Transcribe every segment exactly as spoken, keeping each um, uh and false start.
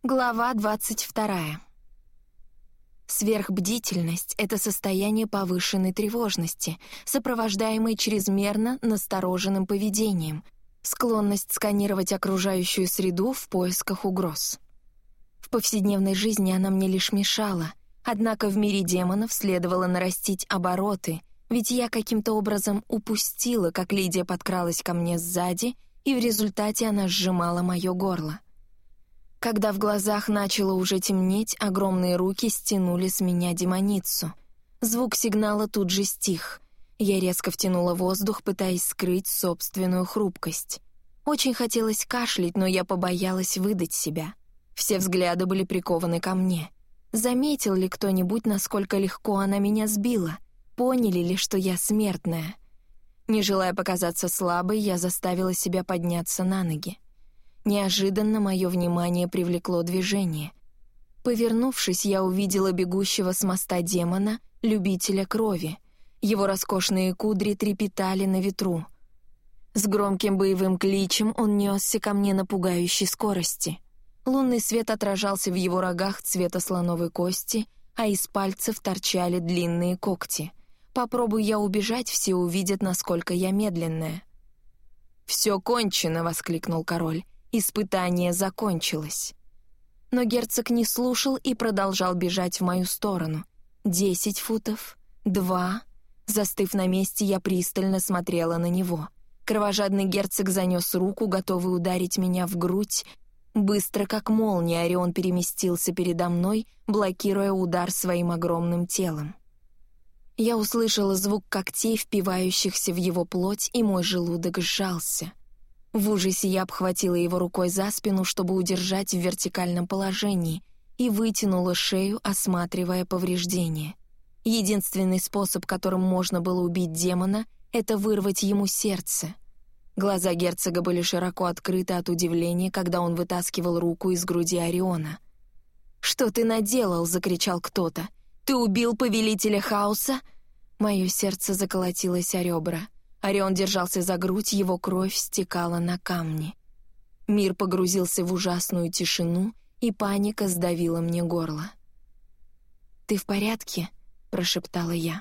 Глава двадцать вторая. Сверхбдительность — это состояние повышенной тревожности, сопровождаемое чрезмерно настороженным поведением, склонность сканировать окружающую среду в поисках угроз. В повседневной жизни она мне лишь мешала, однако в мире демонов следовало нарастить обороты, ведь я каким-то образом упустила, как Лидия подкралась ко мне сзади, и в результате она сжимала мое горло. Когда в глазах начало уже темнеть, огромные руки стянули с меня демоницу. Звук сигнала тут же стих. Я резко втянула воздух, пытаясь скрыть собственную хрупкость. Очень хотелось кашлять, но я побоялась выдать себя. Все взгляды были прикованы ко мне. Заметил ли кто-нибудь, насколько легко она меня сбила? Поняли ли, что я смертная? Не желая показаться слабой, я заставила себя подняться на ноги. Неожиданно мое внимание привлекло движение. Повернувшись, я увидела бегущего с моста демона, любителя крови. Его роскошные кудри трепетали на ветру. С громким боевым кличем он несся ко мне на пугающей скорости. Лунный свет отражался в его рогах цвета слоновой кости, а из пальцев торчали длинные когти. Попробуй я убежать, все увидят, насколько я медленная. «Все кончено!» — воскликнул король. Испытание закончилось. Но герцог не слушал и продолжал бежать в мою сторону. Десять футов, два. Застыв на месте, я пристально смотрела на него. Кровожадный герцог занес руку, готовый ударить меня в грудь. Быстро, как молния, Орион переместился передо мной, блокируя удар своим огромным телом. Я услышала звук когтей, впивающихся в его плоть, и мой желудок сжался. В ужасе я обхватила его рукой за спину, чтобы удержать в вертикальном положении, и вытянула шею, осматривая повреждения. Единственный способ, которым можно было убить демона, — это вырвать ему сердце. Глаза герцога были широко открыты от удивления, когда он вытаскивал руку из груди Ориона. «Что ты наделал?» — закричал кто-то. «Ты убил повелителя хаоса?» Мое сердце заколотилось о ребра. Орион держался за грудь, его кровь стекала на камни. Мир погрузился в ужасную тишину, и паника сдавила мне горло. «Ты в порядке?» — прошептала я.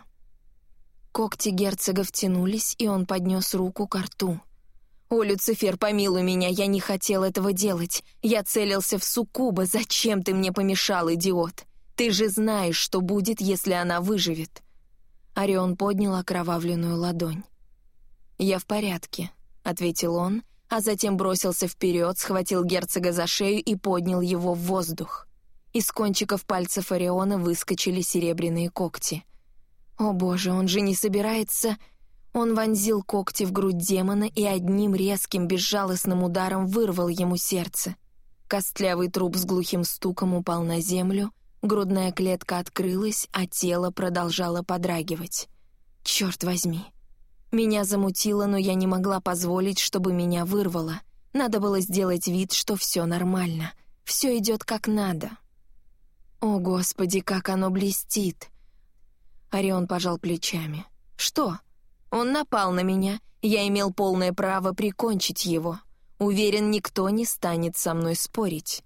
Когти герцога втянулись, и он поднес руку ко рту. «О, Люцифер, помилуй меня, я не хотел этого делать. Я целился в суккуба. Зачем ты мне помешал, идиот? Ты же знаешь, что будет, если она выживет». Орион поднял окровавленную ладонь. «Я в порядке», — ответил он, а затем бросился вперед, схватил герцога за шею и поднял его в воздух. Из кончиков пальцев Ориона выскочили серебряные когти. «О боже, он же не собирается...» Он вонзил когти в грудь демона и одним резким, безжалостным ударом вырвал ему сердце. Костлявый труп с глухим стуком упал на землю, грудная клетка открылась, а тело продолжало подрагивать. «Черт возьми!» Меня замутило, но я не могла позволить, чтобы меня вырвало. Надо было сделать вид, что все нормально. Все идет как надо. О, Господи, как оно блестит! Орион пожал плечами. Что? Он напал на меня. Я имел полное право прикончить его. Уверен, никто не станет со мной спорить.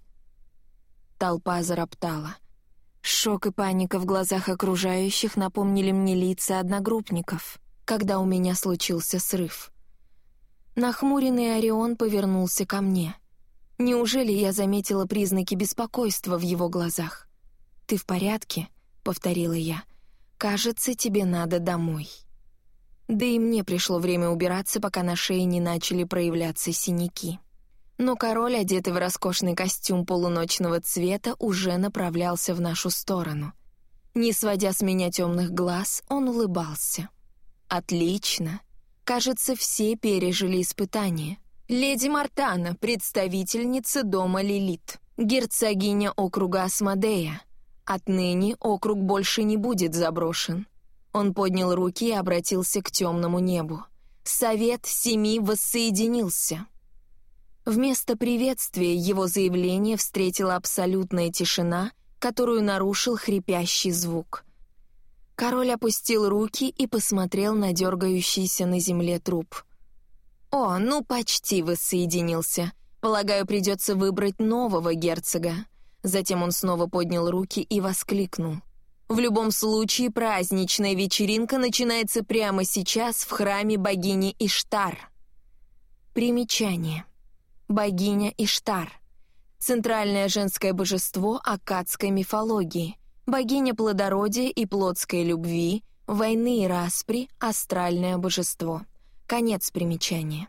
Толпа зароптала. Шок и паника в глазах окружающих напомнили мне лица одногруппников, когда у меня случился срыв. Нахмуренный Орион повернулся ко мне. Неужели я заметила признаки беспокойства в его глазах? «Ты в порядке?» — повторила я. «Кажется, тебе надо домой». Да и мне пришло время убираться, пока на шее не начали проявляться синяки. Но король, одетый в роскошный костюм полуночного цвета, уже направлялся в нашу сторону. Не сводя с меня темных глаз, он улыбался. «Отлично. Кажется, все пережили испытание. Леди Мартана, представительница дома Лилит, герцогиня округа Асмодея. Отныне округ больше не будет заброшен». Он поднял руки и обратился к темному небу. «Совет Семи воссоединился». Вместо приветствия его заявление встретила абсолютная тишина, которую нарушил хрипящий звук. Король опустил руки и посмотрел на дергающийся на земле труп. «О, ну почти воссоединился. Полагаю, придется выбрать нового герцога. Затем он снова поднял руки и воскликнул. «В любом случае, праздничная вечеринка начинается прямо сейчас в храме богини Иштар». Примечание. Богиня Иштар. Центральное женское божество аккадской мифологии. Богиня плодородия и плотской любви, войны и распри, астральное божество. Конец примечания.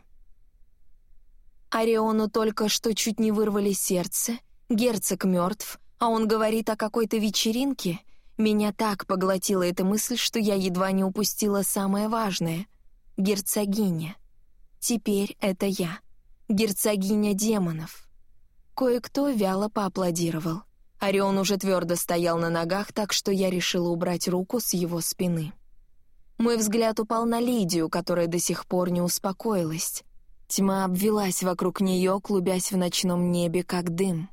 Ориону только что чуть не вырвали сердце, герцог мертв, а он говорит о какой-то вечеринке. Меня так поглотила эта мысль, что я едва не упустила самое важное — герцогиня. Теперь это я, герцогиня демонов. Кое-кто вяло поаплодировал. Орион уже твердо стоял на ногах, так что я решила убрать руку с его спины. Мой взгляд упал на Лидию, которая до сих пор не успокоилась. Тьма обвелась вокруг нее, клубясь в ночном небе, как дым.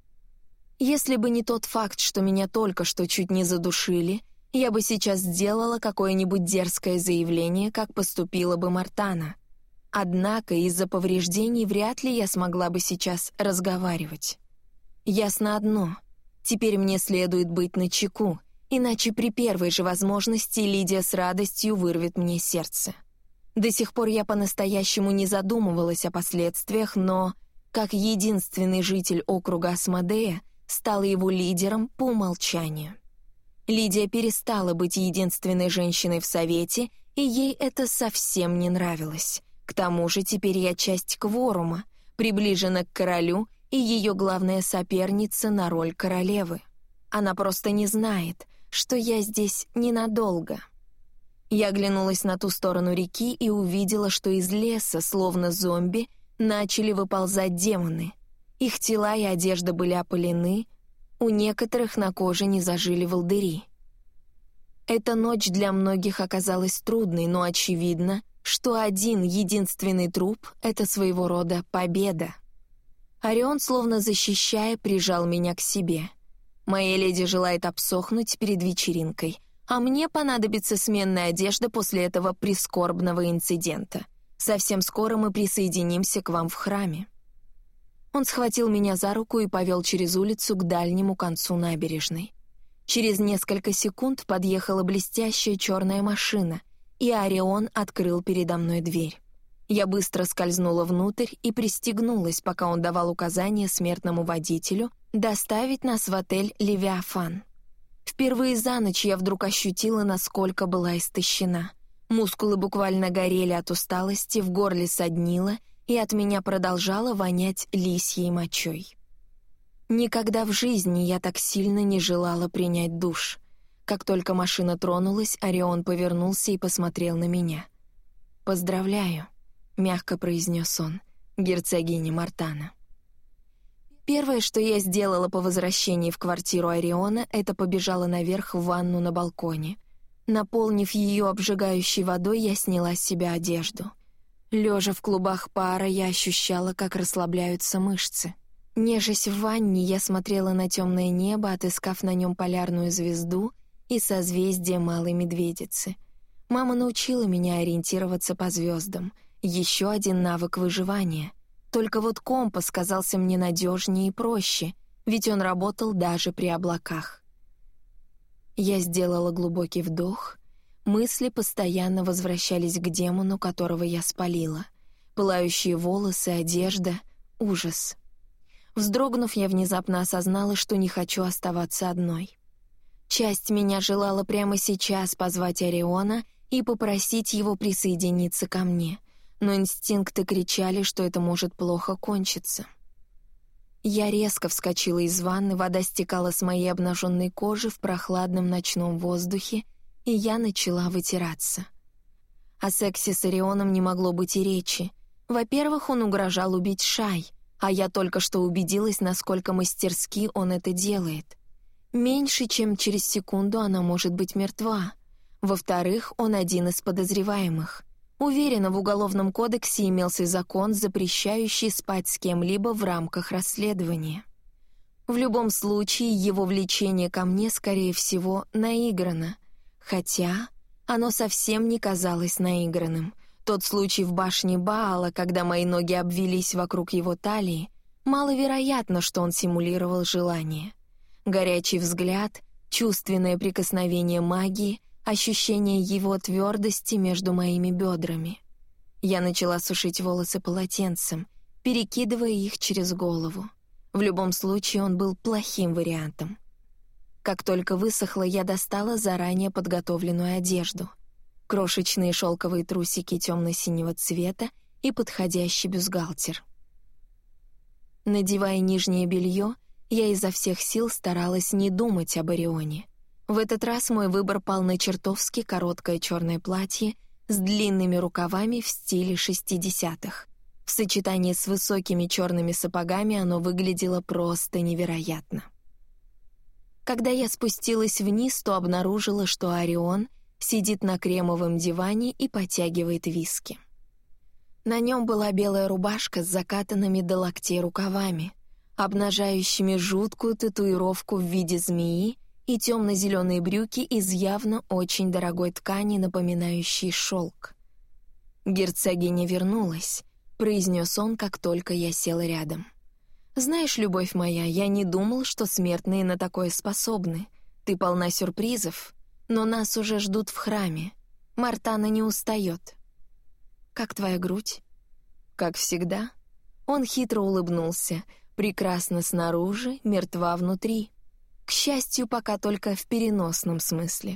Если бы не тот факт, что меня только что чуть не задушили, я бы сейчас сделала какое-нибудь дерзкое заявление, как поступила бы Мартана. Однако из-за повреждений вряд ли я смогла бы сейчас разговаривать. Ясно одно — теперь мне следует быть начеку, иначе при первой же возможности Лидия с радостью вырвет мне сердце. До сих пор я по-настоящему не задумывалась о последствиях, но, как единственный житель округа Асмодея, стала его лидером по умолчанию. Лидия перестала быть единственной женщиной в Совете, и ей это совсем не нравилось. К тому же теперь я часть кворума, приближена к королю и ее главная соперница на роль королевы. Она просто не знает, что я здесь ненадолго. Я оглянулась на ту сторону реки и увидела, что из леса, словно зомби, начали выползать демоны. Их тела и одежда были опалены, у некоторых на коже не зажили волдыри. Эта ночь для многих оказалась трудной, но очевидно, что один единственный труп — это своего рода победа. Орион, словно защищая, прижал меня к себе. Моя леди желает обсохнуть перед вечеринкой, а мне понадобится сменная одежда после этого прискорбного инцидента. Совсем скоро мы присоединимся к вам в храме. Он схватил меня за руку и повел через улицу к дальнему концу набережной. Через несколько секунд подъехала блестящая черная машина, и Орион открыл передо мной дверь. Я быстро скользнула внутрь и пристегнулась, пока он давал указания смертному водителю доставить нас в отель «Левиафан». Впервые за ночь я вдруг ощутила, насколько была истощена. Мускулы буквально горели от усталости, в горле соднило, и от меня продолжало вонять лисьей мочой. Никогда в жизни я так сильно не желала принять душ. Как только машина тронулась, Орион повернулся и посмотрел на меня. «Поздравляю», — мягко произнес он, — «герцогиня Мартана». Первое, что я сделала по возвращении в квартиру Ориона, это побежала наверх в ванну на балконе. Наполнив ее обжигающей водой, я сняла с себя одежду. Лежа в клубах пара, я ощущала, как расслабляются мышцы. Нежась в ванне, я смотрела на темное небо, отыскав на нем полярную звезду и созвездие Малой Медведицы. Мама научила меня ориентироваться по звездам. Еще один навык выживания. Только вот компас казался мне надежнее и проще, ведь он работал даже при облаках. Я сделала глубокий вдох. Мысли постоянно возвращались к демону, которого я спалила. Пылающие волосы, одежда, ужас. Вздрогнув, я внезапно осознала, что не хочу оставаться одной. Часть меня желала прямо сейчас позвать Ориона и попросить его присоединиться ко мне, но инстинкты кричали, что это может плохо кончиться. Я резко вскочила из ванны, вода стекала с моей обнаженной кожи в прохладном ночном воздухе, и я начала вытираться. О сексе с Орионом не могло быть и речи. Во-первых, он угрожал убить Шай, а я только что убедилась, насколько мастерски он это делает. Меньше чем через секунду она может быть мертва. Во-вторых, он один из подозреваемых. Уверена, в Уголовном кодексе имелся закон, запрещающий спать с кем-либо в рамках расследования. В любом случае, его влечение ко мне, скорее всего, наиграно. Хотя оно совсем не казалось наигранным. Тот случай в башне Баала, когда мои ноги обвились вокруг его талии, Маловероятно, что он симулировал желание. Горячий взгляд, чувственное прикосновение магии, ощущение его твердости между моими бедрами. Я начала сушить волосы полотенцем, перекидывая их через голову. В любом случае он был плохим вариантом. Как только высохло, я достала заранее подготовленную одежду. Крошечные шелковые трусики темно-синего цвета и подходящий бюстгальтер. Надевая нижнее белье, я изо всех сил старалась не думать об Орионе. В этот раз мой выбор пал на чертовски короткое черное платье с длинными рукавами в стиле шестидесятых. В сочетании с высокими черными сапогами оно выглядело просто невероятно. Когда я спустилась вниз, то обнаружила, что Орион сидит на кремовом диване и потягивает виски. На нем была белая рубашка с закатанными до локтей рукавами, обнажающими жуткую татуировку в виде змеи и темно-зеленые брюки из явно очень дорогой ткани, напоминающей шелк. «Герцогиня вернулась», — произнес он, как только я села рядом. «Знаешь, любовь моя, я не думал, что смертные на такое способны. Ты полна сюрпризов, но нас уже ждут в храме. Мартана не устает». «Как твоя грудь?» «Как всегда». Он хитро улыбнулся. «Прекрасно снаружи, мертва внутри. К счастью, пока только в переносном смысле».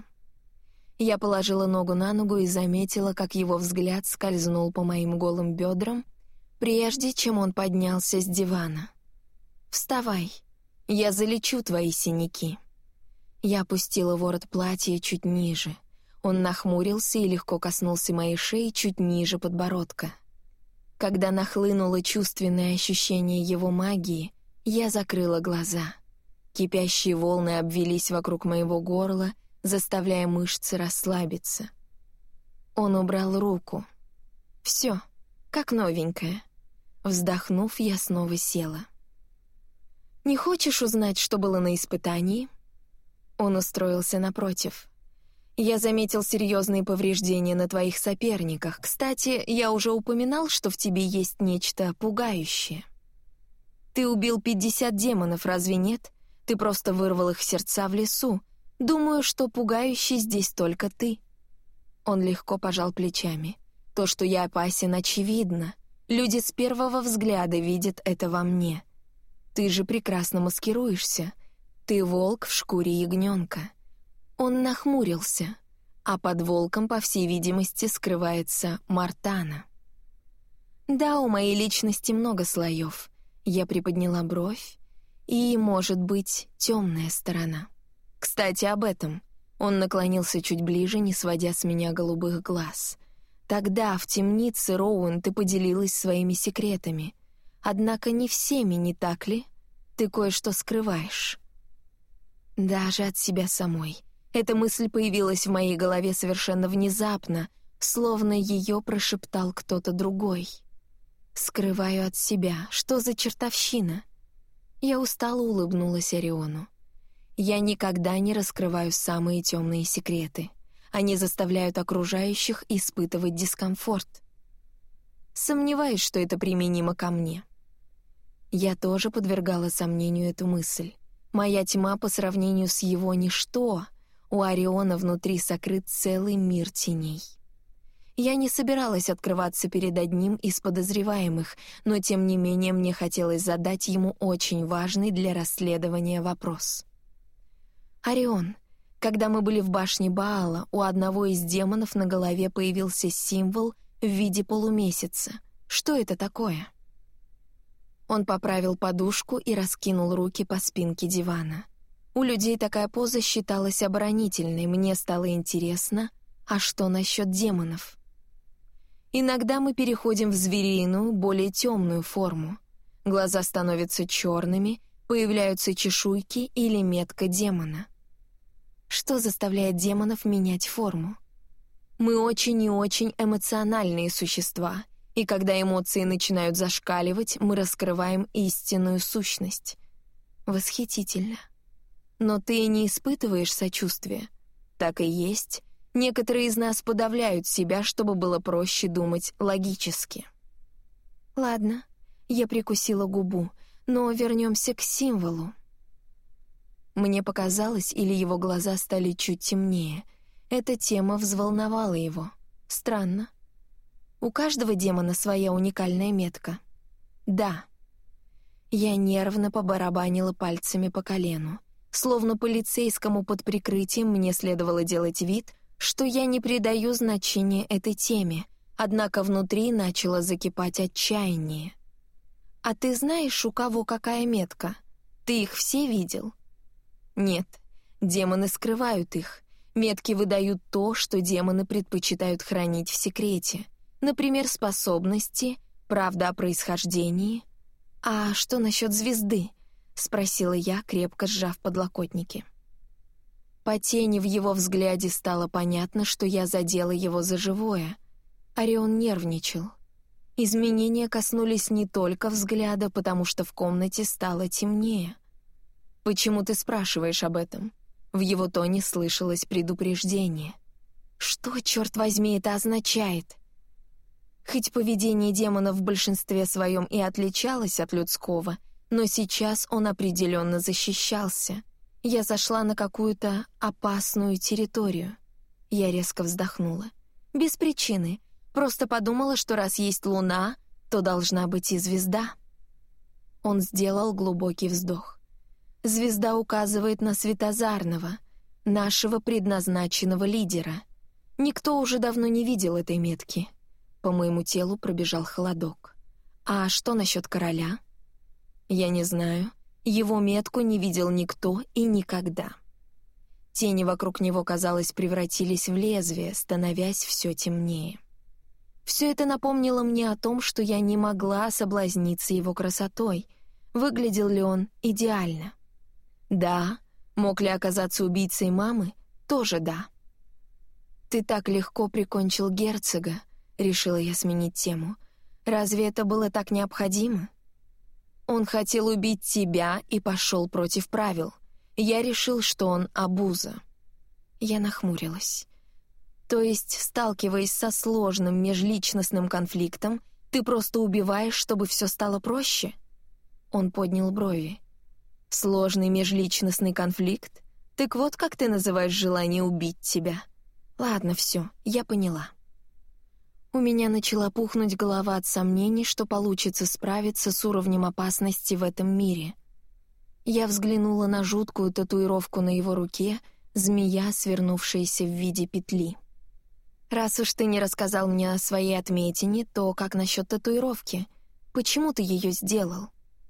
Я положила ногу на ногу и заметила, как его взгляд скользнул по моим голым бедрам, прежде чем он поднялся с дивана. «Вставай, я залечу твои синяки». Я опустила ворот платья чуть ниже. Он нахмурился и легко коснулся моей шеи чуть ниже подбородка. Когда нахлынуло чувственное ощущение его магии, я закрыла глаза. Кипящие волны обвились вокруг моего горла, заставляя мышцы расслабиться. Он убрал руку. «Все, как новенькая». Вздохнув, я снова села. «Не хочешь узнать, что было на испытании?» Он устроился напротив. «Я заметил серьезные повреждения на твоих соперниках. Кстати, я уже упоминал, что в тебе есть нечто пугающее. Ты убил пятьдесят демонов, разве нет? Ты просто вырвал их сердца в лесу. Думаю, что пугающий здесь только ты». Он легко пожал плечами. «То, что я опасен, очевидно. Люди с первого взгляда видят это во мне. Ты же прекрасно маскируешься. Ты волк в шкуре ягненка». Он нахмурился, а под волком, по всей видимости, скрывается Мартана. «Да, у моей личности много слоев». Я приподняла бровь. «И, может быть, темная сторона. Кстати, об этом». Он наклонился чуть ближе, не сводя с меня голубых глаз. «Тогда, в темнице, Роуэн, ты поделилась своими секретами. Однако не всеми, не так ли? Ты кое-что скрываешь». Даже от себя самой. Эта мысль появилась в моей голове совершенно внезапно, словно ее прошептал кто-то другой. «Скрываю от себя. Что за чертовщина?» Я устало улыбнулась Ориону. «Я никогда не раскрываю самые темные секреты. Они заставляют окружающих испытывать дискомфорт. Сомневаюсь, что это применимо ко мне». Я тоже подвергала сомнению эту мысль. Моя тьма по сравнению с его ничто. У Ориона внутри сокрыт целый мир теней. Я не собиралась открываться перед одним из подозреваемых, но тем не менее мне хотелось задать ему очень важный для расследования вопрос. «Орион, когда мы были в башне Баала, у одного из демонов на голове появился символ в виде полумесяца. Что это такое?» Он поправил подушку и раскинул руки по спинке дивана. У людей такая поза считалась оборонительной. Мне стало интересно, а что насчет демонов? Иногда мы переходим в звериную, более темную форму. Глаза становятся черными, появляются чешуйки или метка демона. Что заставляет демонов менять форму? Мы очень и очень эмоциональные существа, и когда эмоции начинают зашкаливать, мы раскрываем истинную сущность. Восхитительно. Но ты не испытываешь сочувствия. Так и есть. Некоторые из нас подавляют себя, чтобы было проще думать логически. Ладно, я прикусила губу. Но вернемся к символу. Мне показалось, или его глаза стали чуть темнее. Эта тема взволновала его. Странно. У каждого демона своя уникальная метка. Да. Я нервно побарабанила пальцами по колену. Словно полицейскому под прикрытием мне следовало делать вид, что я не придаю значения этой теме, однако внутри начало закипать отчаяние. «А ты знаешь, у кого какая метка? Ты их все видел?» «Нет, демоны скрывают их. Метки выдают то, что демоны предпочитают хранить в секрете. Например, способности, правда о происхождении». «А что насчет звезды?» — спросила я, крепко сжав подлокотники. По тени в его взгляде стало понятно, что я задела его за живое. Орион нервничал. Изменения коснулись не только взгляда, потому что в комнате стало темнее. «Почему ты спрашиваешь об этом?» В его тоне слышалось предупреждение. «Что, черт возьми, это означает?» Хоть поведение демона в большинстве своем и отличалось от людского, но сейчас он определенно защищался. Я зашла на какую-то опасную территорию. Я резко вздохнула. Без причины. Просто подумала, что раз есть луна, то должна быть и звезда. Он сделал глубокий вздох. Звезда указывает на Светозарного, нашего предназначенного лидера. Никто уже давно не видел этой метки. По моему телу пробежал холодок. А что насчет короля? Я не знаю. Его метку не видел никто и никогда. Тени вокруг него, казалось, превратились в лезвие, становясь все темнее. Все это напомнило мне о том, что я не могла соблазниться его красотой. Выглядел ли он идеально? Да. Мог ли оказаться убийцей мамы? Тоже да. «Ты так легко прикончил герцога», — решила я сменить тему. «Разве это было так необходимо?» «Он хотел убить тебя и пошел против правил. Я решил, что он обуза». Я нахмурилась. «То есть, сталкиваясь со сложным межличностным конфликтом, ты просто убиваешь, чтобы все стало проще?» Он поднял брови. «Сложный межличностный конфликт? Так вот как ты называешь желание убить тебя?» «Ладно, все, я поняла». У меня начала пухнуть голова от сомнений, что получится справиться с уровнем опасности в этом мире. Я взглянула на жуткую татуировку на его руке, змея, свернувшаяся в виде петли. «Раз уж ты не рассказал мне о своей отметине, то как насчет татуировки? Почему ты ее сделал?»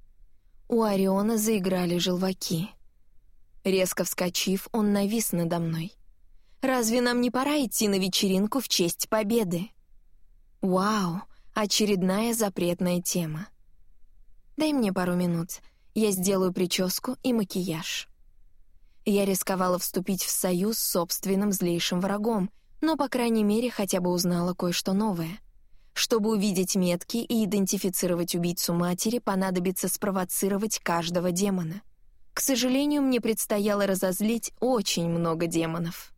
У Ориона заиграли желваки. Резко вскочив, он навис надо мной. «Разве нам не пора идти на вечеринку в честь победы?» «Вау, очередная запретная тема. Дай мне пару минут, я сделаю прическу и макияж». Я рисковала вступить в союз с собственным злейшим врагом, но, по крайней мере, хотя бы узнала кое-что новое. Чтобы увидеть метки и идентифицировать убийцу матери, понадобится спровоцировать каждого демона. К сожалению, мне предстояло разозлить очень много демонов.